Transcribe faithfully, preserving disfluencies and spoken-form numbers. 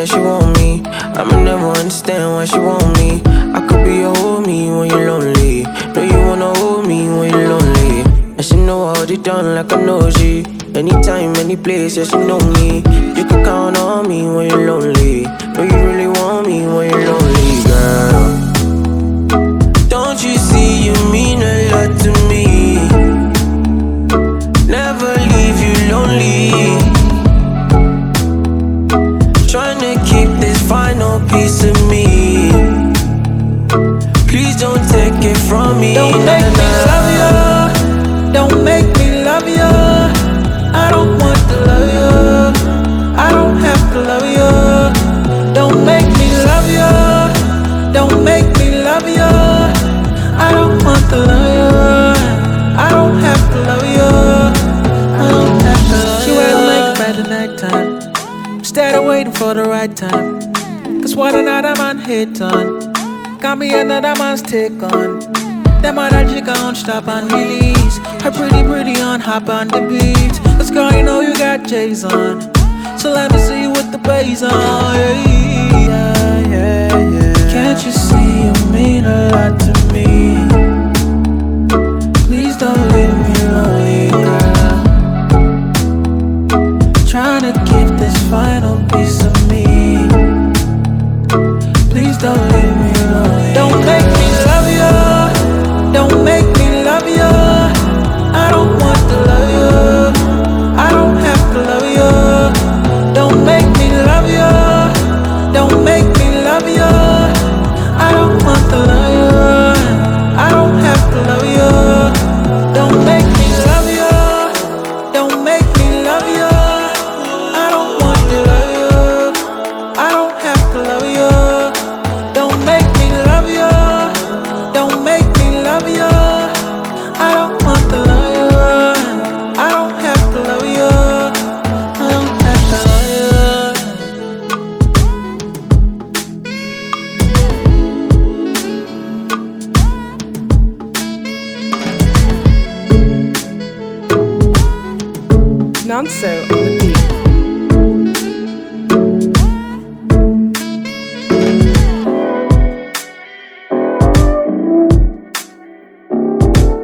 that she want me. I'ma never understand why she want me. I could be your homie when you're lonely. No, you wanna hold me when you're lonely. And she know I hold it down like I know she. Anytime, any place, yeah, she know me. You can count on me when you're lonely. No, you really want me when you're lonely, girl. Don't you see you mean a lot to me? Never leave you lonely. Tryna keep this final piece of me. Please don't take it from me. Don't make me love you. Don't make me love you. I don't want to love you. I don't have to love you. Don't make me love you. Don't make me love you. I don't want to love you. I don't have to love you. I don't have to love you. She wear like by the night time. Instead of waiting for the right time. Cause what another man hit on can be another man's take on. Them other chick on stop and release. Her pretty pretty on hop on the beat. Cause girl you know you got J's on. So let me see you with the bass on. Yeah, yeah, yeah, yeah. Can't you see you mean a lot to me? Please don't leave me lonely, girl. Tryna keep this final piece of me. Please don't leave me lonely. Don't make me love you. Don't make me love you. I don't want to love you. I don't have to love you. Don't make me love you. Don't make me love you. I don't want to love you. I don't have to love you. Don't make me love you. Don't make me love you. I don't want to love you. I don't have to love you. Don't make me love you. Don't make me love you. I don't want to love you. I don't have to love you. I don't have to love you. Nonso on the beat.